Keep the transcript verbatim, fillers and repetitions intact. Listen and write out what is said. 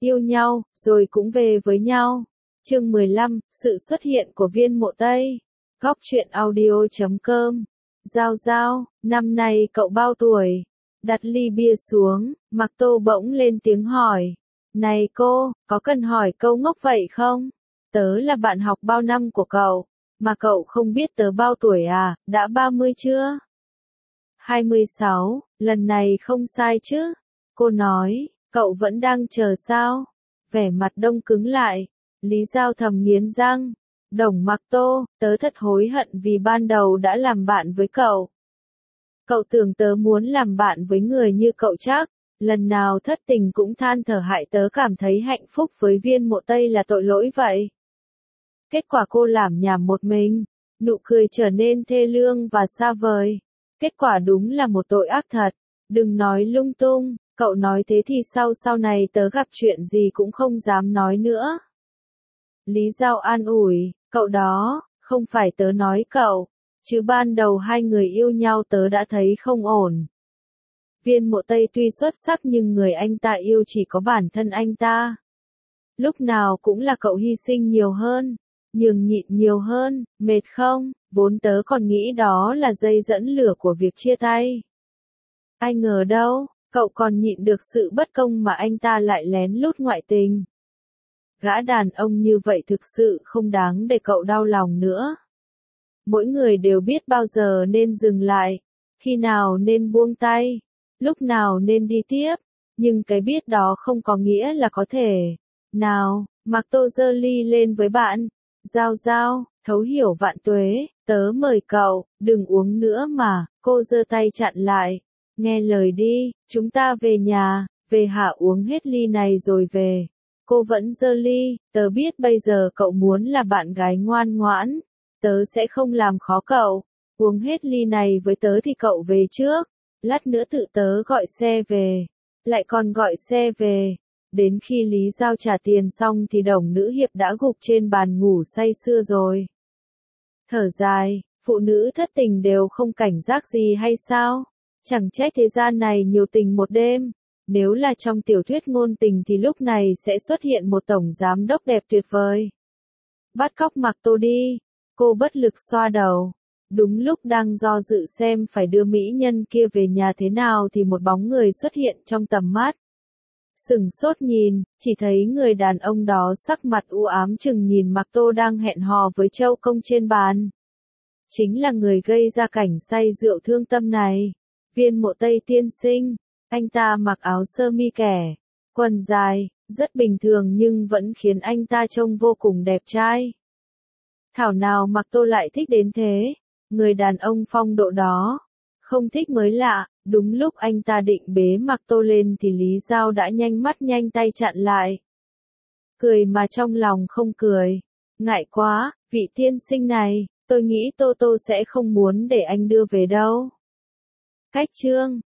yêu nhau, rồi cũng về với nhau. Chương mười lăm, sự xuất hiện của Viên Mộ Tây. Góc truyện audio chấm com. Giao Giao, năm nay cậu bao tuổi? Đặt ly bia xuống, Mạc Tô bỗng lên tiếng hỏi. Này cô, có cần hỏi câu ngốc vậy không? Tớ là bạn học bao năm của cậu, mà cậu không biết tớ bao tuổi à, đã ba mươi chưa? hai mươi sáu, lần này không sai chứ? Cô nói, cậu vẫn đang chờ sao? Vẻ mặt đông cứng lại, Lý Giao thầm nghiến răng. Đồng Mạc Tô, tớ thật hối hận vì ban đầu đã làm bạn với cậu. Cậu tưởng tớ muốn làm bạn với người như cậu chắc, lần nào thất tình cũng than thở hại tớ cảm thấy hạnh phúc với Viên Mộ Tây là tội lỗi vậy. Kết quả cô làm nhảm một mình, nụ cười trở nên thê lương và xa vời. Kết quả đúng là một tội ác thật, đừng nói lung tung, cậu nói thế thì sau sau này tớ gặp chuyện gì cũng không dám nói nữa. Lý Giao an ủi, cậu đó, không phải tớ nói cậu, chứ ban đầu hai người yêu nhau tớ đã thấy không ổn. Viên Mộ Tây tuy xuất sắc nhưng người anh ta yêu chỉ có bản thân anh ta. Lúc nào cũng là cậu hy sinh nhiều hơn, nhường nhịn nhiều hơn, mệt không, vốn tớ còn nghĩ đó là dây dẫn lửa của việc chia tay. Ai ngờ đâu, cậu còn nhịn được sự bất công mà anh ta lại lén lút ngoại tình. Gã đàn ông như vậy thực sự không đáng để cậu đau lòng nữa. Mỗi người đều biết bao giờ nên dừng lại, khi nào nên buông tay, lúc nào nên đi tiếp, nhưng cái biết đó không có nghĩa là có thể. Nào, Mạc Tô giơ ly lên với bạn. Giao Giao, thấu hiểu vạn tuế, tớ mời cậu, đừng uống nữa mà, cô giơ tay chặn lại. Nghe lời đi, chúng ta về nhà, về hả uống hết ly này rồi về. Cô vẫn giơ ly, tớ biết bây giờ cậu muốn là bạn gái ngoan ngoãn, tớ sẽ không làm khó cậu, uống hết ly này với tớ thì cậu về trước, lát nữa tự tớ gọi xe về, lại còn gọi xe về. Đến khi Lý Giao trả tiền xong thì đồng nữ hiệp đã gục trên bàn ngủ say sưa rồi. Thở dài, phụ nữ thất tình đều không cảnh giác gì hay sao? Chẳng trách thế gian này nhiều tình một đêm. Nếu là trong tiểu thuyết ngôn tình thì lúc này sẽ xuất hiện một tổng giám đốc đẹp tuyệt vời. Bắt cóc Mạc Tô đi. Cô bất lực xoa đầu. Đúng lúc đang do dự xem phải đưa mỹ nhân kia về nhà thế nào thì một bóng người xuất hiện trong tầm mắt. Sừng sốt nhìn, chỉ thấy người đàn ông đó sắc mặt u ám chừng nhìn Mạc Tô đang hẹn hò với Châu Công trên bàn. Chính là người gây ra cảnh say rượu thương tâm này. Viên Mộ Tây tiên sinh. Anh ta mặc áo sơ mi kẻ, quần dài, rất bình thường nhưng vẫn khiến anh ta trông vô cùng đẹp trai. Thảo nào Mạc Tô lại thích đến thế, người đàn ông phong độ đó. Không thích mới lạ, đúng lúc anh ta định bế Mạc Tô lên thì Lý Giao đã nhanh mắt nhanh tay chặn lại. Cười mà trong lòng không cười. Ngại quá, vị tiên sinh này, tôi nghĩ Tô Tô sẽ không muốn để anh đưa về đâu. Cách chương